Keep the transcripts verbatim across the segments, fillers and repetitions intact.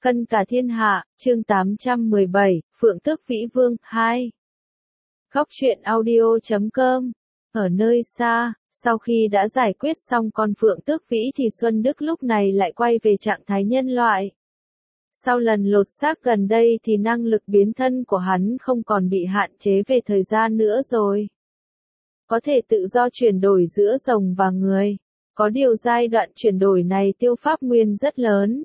Cân cả thiên hạ, chương tám trăm mười bảy, Phượng Tước Vĩ Vương, hai. Góc truyện audio chấm com. Ở nơi xa, sau khi đã giải quyết xong con Phượng Tước Vĩ thì Xuân Đức lúc này lại quay về trạng thái nhân loại. Sau lần lột xác gần đây thì năng lực biến thân của hắn không còn bị hạn chế về thời gian nữa rồi. Có thể tự do chuyển đổi giữa rồng và người. Có điều giai đoạn chuyển đổi này tiêu pháp nguyên rất lớn.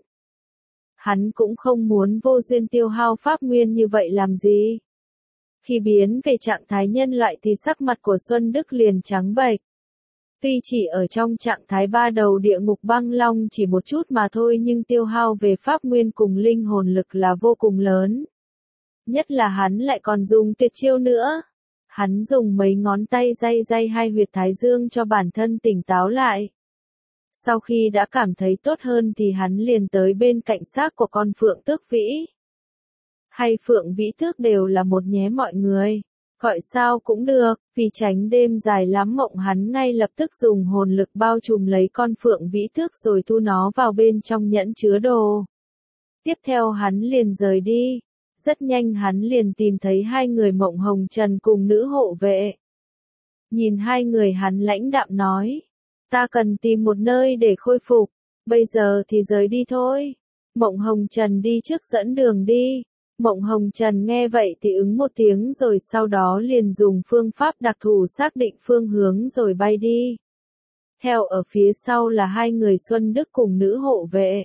Hắn cũng không muốn vô duyên tiêu hao pháp nguyên như vậy làm gì. Khi biến về trạng thái nhân loại thì sắc mặt của Xuân Đức liền trắng bệch. Tuy chỉ ở trong trạng thái ba đầu địa ngục băng long chỉ một chút mà thôi nhưng tiêu hao về pháp nguyên cùng linh hồn lực là vô cùng lớn. Nhất là hắn lại còn dùng tuyệt chiêu nữa. Hắn dùng mấy ngón tay day day hai huyệt thái dương cho bản thân tỉnh táo lại. Sau khi đã cảm thấy tốt hơn thì hắn liền tới bên cạnh xác của con Phượng Tước Vĩ. Hay Phượng Vĩ Tước đều là một nhé mọi người. Gọi sao cũng được, vì tránh đêm dài lắm mộng hắn ngay lập tức dùng hồn lực bao trùm lấy con Phượng Vĩ Tước rồi thu nó vào bên trong nhẫn chứa đồ. Tiếp theo hắn liền rời đi. Rất nhanh hắn liền tìm thấy hai người Mộng Hồng Trần cùng nữ hộ vệ. Nhìn hai người hắn lãnh đạm nói. Ta cần tìm một nơi để khôi phục, bây giờ thì rời đi thôi. Mộng Hồng Trần đi trước dẫn đường đi. Mộng Hồng Trần nghe vậy thì ứng một tiếng rồi sau đó liền dùng phương pháp đặc thù xác định phương hướng rồi bay đi. Theo ở phía sau là hai người Xuân Đức cùng nữ hộ vệ.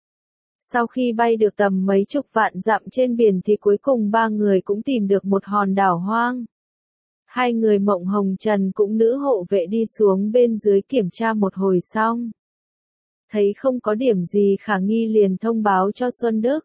Sau khi bay được tầm mấy chục vạn dặm trên biển thì cuối cùng ba người cũng tìm được một hòn đảo hoang. Hai người Mộng Hồng Trần cũng nữ hộ vệ đi xuống bên dưới kiểm tra một hồi xong. Thấy không có điểm gì khả nghi liền thông báo cho Xuân Đức.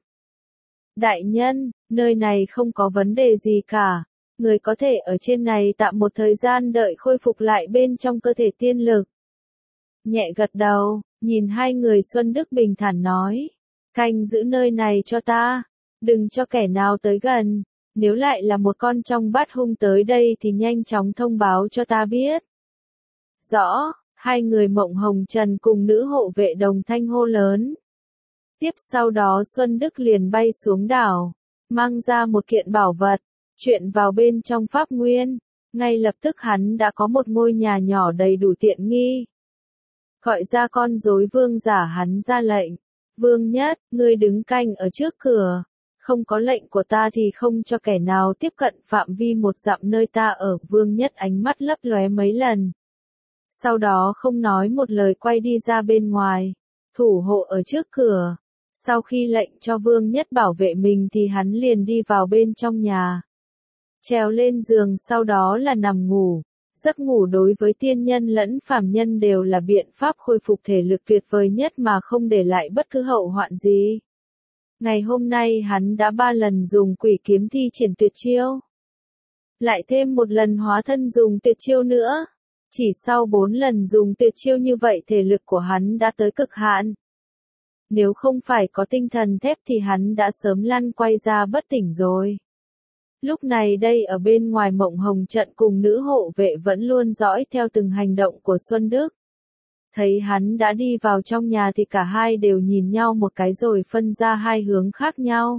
Đại nhân, nơi này không có vấn đề gì cả. Người có thể ở trên này tạm một thời gian đợi khôi phục lại bên trong cơ thể tiên lực. Nhẹ gật đầu, nhìn hai người Xuân Đức bình thản nói. Canh giữ nơi này cho ta. Đừng cho kẻ nào tới gần. Nếu lại là một con trong bát hung tới đây thì nhanh chóng thông báo cho ta biết. Rõ, hai người Mộng Hồng Trần cùng nữ hộ vệ đồng thanh hô lớn. Tiếp sau đó Xuân Đức liền bay xuống đảo, mang ra một kiện bảo vật, chuyện vào bên trong pháp nguyên. Ngay lập tức hắn đã có một ngôi nhà nhỏ đầy đủ tiện nghi. Gọi ra con rối vương giả hắn ra lệnh. Vương Nhất, ngươi đứng canh ở trước cửa. Không có lệnh của ta thì không cho kẻ nào tiếp cận phạm vi một dặm nơi ta ở. Vương Nhất ánh mắt lấp lóe mấy lần. Sau đó không nói một lời quay đi ra bên ngoài. Thủ hộ ở trước cửa. Sau khi lệnh cho Vương Nhất bảo vệ mình thì hắn liền đi vào bên trong nhà. Trèo lên giường sau đó là nằm ngủ. Giấc ngủ đối với tiên nhân lẫn phàm nhân đều là biện pháp khôi phục thể lực tuyệt vời nhất mà không để lại bất cứ hậu hoạn gì. Ngày hôm nay hắn đã ba lần dùng quỷ kiếm thi triển tuyệt chiêu. Lại thêm một lần hóa thân dùng tuyệt chiêu nữa. Chỉ sau bốn lần dùng tuyệt chiêu như vậy thể lực của hắn đã tới cực hạn. Nếu không phải có tinh thần thép thì hắn đã sớm lăn quay ra bất tỉnh rồi. Lúc này đây ở bên ngoài Mộng Hồng Trận cùng nữ hộ vệ vẫn luôn dõi theo từng hành động của Xuân Đức. Thấy hắn đã đi vào trong nhà thì cả hai đều nhìn nhau một cái rồi phân ra hai hướng khác nhau.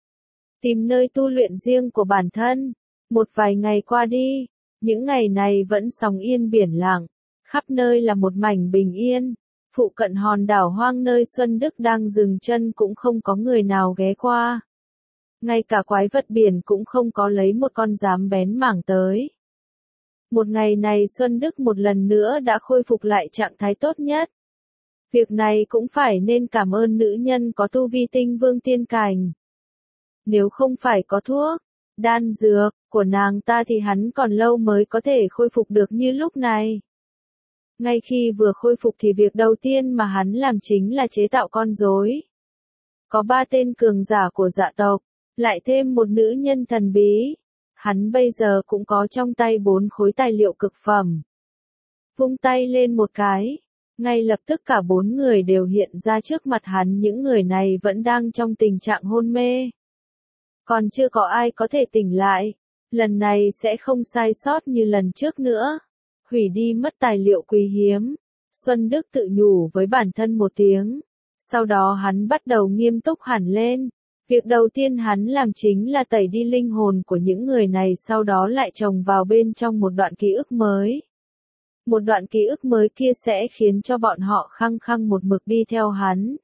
Tìm nơi tu luyện riêng của bản thân. Một vài ngày qua đi, những ngày này vẫn sóng yên biển lặng, khắp nơi là một mảnh bình yên. Phụ cận hòn đảo hoang nơi Xuân Đức đang dừng chân cũng không có người nào ghé qua. Ngay cả quái vật biển cũng không có lấy một con dám bén mảng tới. Một ngày này Xuân Đức một lần nữa đã khôi phục lại trạng thái tốt nhất. Việc này cũng phải nên cảm ơn nữ nhân có tu vi tinh vương tiên cảnh. Nếu không phải có thuốc, đan dược của nàng ta thì hắn còn lâu mới có thể khôi phục được như lúc này. Ngay khi vừa khôi phục thì việc đầu tiên mà hắn làm chính là chế tạo con rối. Có ba tên cường giả của dạ tộc, lại thêm một nữ nhân thần bí. Hắn bây giờ cũng có trong tay bốn khối tài liệu cực phẩm. Vung tay lên một cái, ngay lập tức cả bốn người đều hiện ra trước mặt hắn. Những người này vẫn đang trong tình trạng hôn mê. Còn chưa có ai có thể tỉnh lại. Lần này sẽ không sai sót như lần trước nữa. Hủy đi mất tài liệu quý hiếm. Xuân Đức tự nhủ với bản thân một tiếng. Sau đó hắn bắt đầu nghiêm túc hẳn lên. Việc đầu tiên hắn làm chính là tẩy đi linh hồn của những người này, sau đó lại trồng vào bên trong một đoạn ký ức mới. Một đoạn ký ức mới kia sẽ khiến cho bọn họ khăng khăng một mực đi theo hắn.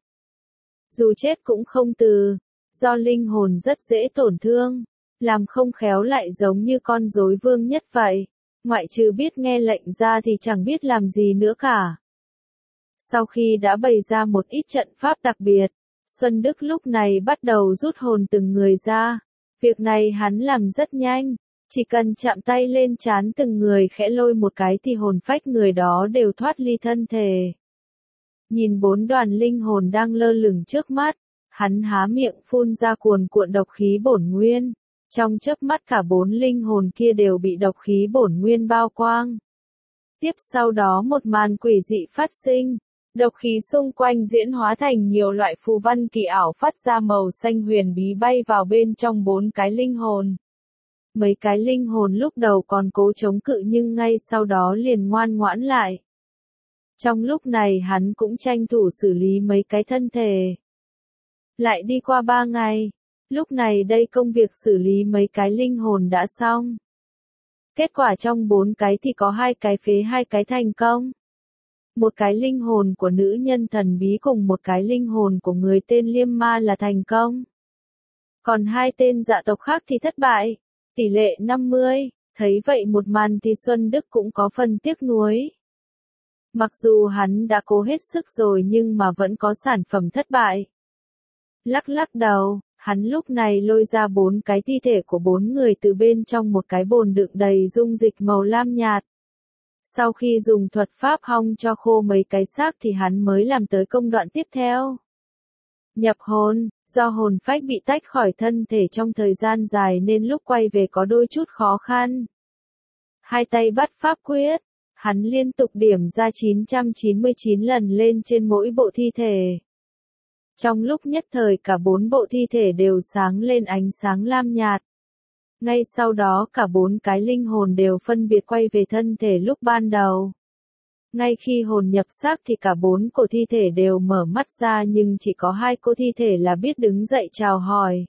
Dù chết cũng không từ, do linh hồn rất dễ tổn thương, làm không khéo lại giống như con rối vương nhất vậy, ngoại trừ biết nghe lệnh ra thì chẳng biết làm gì nữa cả. Sau khi đã bày ra một ít trận pháp đặc biệt, Xuân Đức lúc này bắt đầu rút hồn từng người ra. Việc này hắn làm rất nhanh, chỉ cần chạm tay lên trán từng người khẽ lôi một cái thì hồn phách người đó đều thoát ly thân thể. Nhìn bốn đoàn linh hồn đang lơ lửng trước mắt, hắn há miệng phun ra cuồn cuộn độc khí bổn nguyên. Trong chớp mắt cả bốn linh hồn kia đều bị độc khí bổn nguyên bao quang. Tiếp sau đó một màn quỷ dị phát sinh. Độc khí xung quanh diễn hóa thành nhiều loại phù văn kỳ ảo phát ra màu xanh huyền bí bay vào bên trong bốn cái linh hồn. Mấy cái linh hồn lúc đầu còn cố chống cự nhưng ngay sau đó liền ngoan ngoãn lại. Trong lúc này hắn cũng tranh thủ xử lý mấy cái thân thể. Lại đi qua ba ngày, lúc này đây công việc xử lý mấy cái linh hồn đã xong. Kết quả trong bốn cái thì có hai cái phế hai cái thành công. Một cái linh hồn của nữ nhân thần bí cùng một cái linh hồn của người tên Liêm Ma là thành công. Còn hai tên dạ tộc khác thì thất bại, tỷ lệ năm mươi, thấy vậy một màn thì Xuân Đức cũng có phần tiếc nuối. Mặc dù hắn đã cố hết sức rồi nhưng mà vẫn có sản phẩm thất bại. Lắc lắc đầu, hắn lúc này lôi ra bốn cái thi thể của bốn người từ bên trong một cái bồn đựng đầy dung dịch màu lam nhạt. Sau khi dùng thuật pháp hong cho khô mấy cái xác thì hắn mới làm tới công đoạn tiếp theo. Nhập hồn, do hồn phách bị tách khỏi thân thể trong thời gian dài nên lúc quay về có đôi chút khó khăn. Hai tay bắt pháp quyết, hắn liên tục điểm ra chín trăm chín mươi chín lần lên trên mỗi bộ thi thể. Trong lúc nhất thời cả bốn bộ thi thể đều sáng lên ánh sáng lam nhạt. Ngay sau đó cả bốn cái linh hồn đều phân biệt quay về thân thể lúc ban đầu. Ngay khi hồn nhập xác thì cả bốn cổ thi thể đều mở mắt ra nhưng chỉ có hai cô thi thể là biết đứng dậy chào hỏi.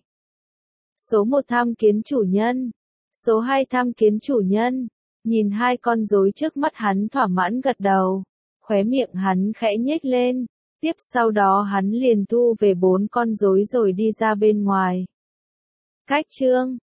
Số một tham kiến chủ nhân. Số hai tham kiến chủ nhân. Nhìn hai con rối trước mắt hắn thỏa mãn gật đầu. Khóe miệng hắn khẽ nhếch lên. Tiếp sau đó hắn liền thu về bốn con rối rồi đi ra bên ngoài. Cách chương